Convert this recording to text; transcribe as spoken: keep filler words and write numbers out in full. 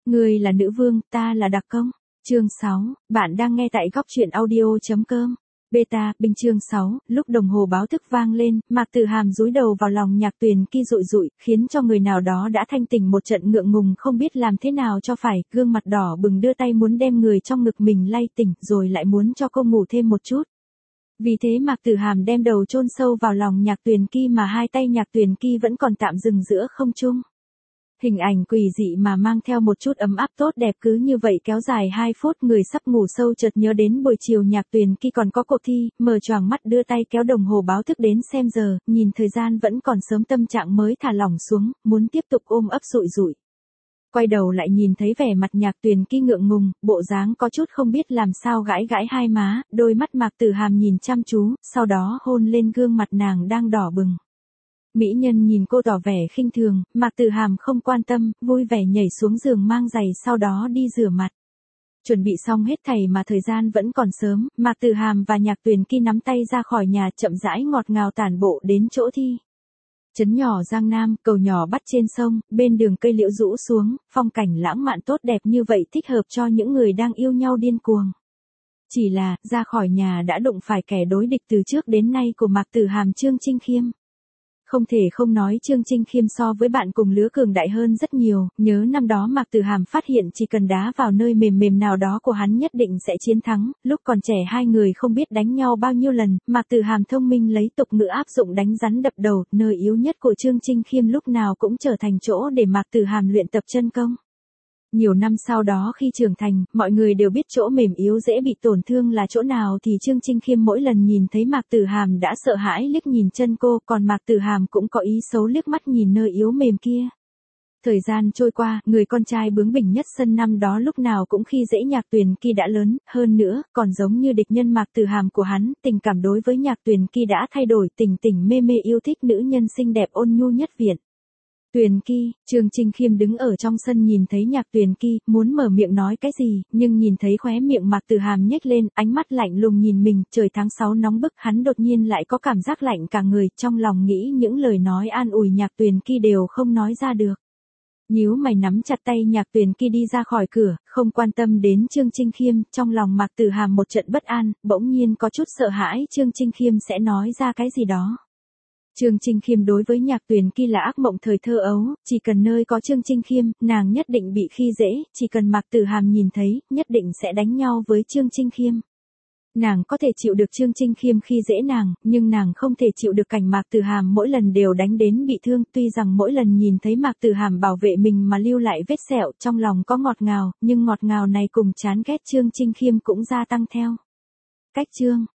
Ngươi là nữ vương, ta là đặc công. Chương sáu, bạn đang nghe tại góc truyện audio.com. Beta, bình chương sáu, lúc đồng hồ báo thức vang lên, Mạc Tử Hàm dúi đầu vào lòng Nhạc Tuyền Ki dụi dụi, khiến cho người nào đó đã thanh tỉnh một trận ngượng ngùng không biết làm thế nào cho phải, gương mặt đỏ bừng đưa tay muốn đem người trong ngực mình lay tỉnh, rồi lại muốn cho cô ngủ thêm một chút. Vì thế Mạc Tử Hàm đem đầu chôn sâu vào lòng Nhạc Tuyền Ki mà hai tay Nhạc Tuyền Ki vẫn còn tạm dừng giữa không trung. Hình ảnh quỷ dị mà mang theo một chút ấm áp tốt đẹp cứ như vậy kéo dài hai phút, người sắp ngủ sâu chợt nhớ đến buổi chiều Nhạc Tuyền Ki còn có cuộc thi, mở choàng mắt đưa tay kéo đồng hồ báo thức đến xem giờ, nhìn thời gian vẫn còn sớm tâm trạng mới thả lỏng xuống, muốn tiếp tục ôm ấp dụi dụi. Quay đầu lại nhìn thấy vẻ mặt Nhạc Tuyền Ki ngượng ngùng, bộ dáng có chút không biết làm sao gãi gãi hai má, đôi mắt Mạc Tử Hàm nhìn chăm chú, sau đó hôn lên gương mặt nàng đang đỏ bừng. Mỹ nhân nhìn cô tỏ vẻ khinh thường, Mạc Tử Hàm không quan tâm, vui vẻ nhảy xuống giường mang giày sau đó đi rửa mặt. Chuẩn bị xong hết thảy mà thời gian vẫn còn sớm, Mạc Tử Hàm và Nhạc Tuyền Ki nắm tay ra khỏi nhà chậm rãi ngọt ngào tản bộ đến chỗ thi. Trấn nhỏ Giang Nam, cầu nhỏ bắt trên sông, bên đường cây liễu rũ xuống, phong cảnh lãng mạn tốt đẹp như vậy thích hợp cho những người đang yêu nhau điên cuồng. Chỉ là, ra khỏi nhà đã đụng phải kẻ đối địch từ trước đến nay của Mạc Tử Hàm, Trương Chinh Khiêm. Không thể không nói Trương Chinh Khiêm so với bạn cùng lứa cường đại hơn rất nhiều, nhớ năm đó Mạc Tử Hàm phát hiện chỉ cần đá vào nơi mềm mềm nào đó của hắn nhất định sẽ chiến thắng, lúc còn trẻ hai người không biết đánh nhau bao nhiêu lần, Mạc Tử Hàm thông minh lấy tục ngữ áp dụng đánh rắn đập đầu, nơi yếu nhất của Trương Chinh Khiêm lúc nào cũng trở thành chỗ để Mạc Tử Hàm luyện tập chân công. Nhiều năm sau đó khi trưởng thành, mọi người đều biết chỗ mềm yếu dễ bị tổn thương là chỗ nào thì Trương Chinh Khiêm mỗi lần nhìn thấy Mạc Tử Hàm đã sợ hãi liếc nhìn chân cô, còn Mạc Tử Hàm cũng có ý xấu liếc mắt nhìn nơi yếu mềm kia. Thời gian trôi qua, người con trai bướng bỉnh nhất sân năm đó lúc nào cũng khi dễ Nhạc Tuyền Ki đã lớn, hơn nữa, còn giống như địch nhân Mạc Tử Hàm của hắn, tình cảm đối với Nhạc Tuyền Ki đã thay đổi, tình tình mê mê yêu thích nữ nhân xinh đẹp ôn nhu nhất viện. Tuyền Ki, Trương Chinh Khiêm đứng ở trong sân nhìn thấy Nhạc Tuyền Ki, muốn mở miệng nói cái gì, nhưng nhìn thấy khóe miệng Mạc Tử Hàm nhếch lên, ánh mắt lạnh lùng nhìn mình, trời tháng sáu nóng bức, hắn đột nhiên lại có cảm giác lạnh cả người, trong lòng nghĩ những lời nói an ủi Nhạc Tuyền Ki đều không nói ra được. Nhíu mày nắm chặt tay Nhạc Tuyền Ki đi ra khỏi cửa, không quan tâm đến Trương Chinh Khiêm, trong lòng Mạc Tử Hàm một trận bất an, bỗng nhiên có chút sợ hãi Trương Chinh Khiêm sẽ nói ra cái gì đó. Trương Chinh Khiêm đối với Nhạc Tuyền Ki là ác mộng thời thơ ấu, chỉ cần nơi có Trương Chinh Khiêm, nàng nhất định bị khi dễ, chỉ cần Mạc Tử Hàm nhìn thấy, nhất định sẽ đánh nhau với Trương Chinh Khiêm. Nàng có thể chịu được Trương Chinh Khiêm khi dễ nàng, nhưng nàng không thể chịu được cảnh Mạc Tử Hàm mỗi lần đều đánh đến bị thương, tuy rằng mỗi lần nhìn thấy Mạc Tử Hàm bảo vệ mình mà lưu lại vết sẹo, trong lòng có ngọt ngào, nhưng ngọt ngào này cùng chán ghét Trương Chinh Khiêm cũng gia tăng theo. Cách chương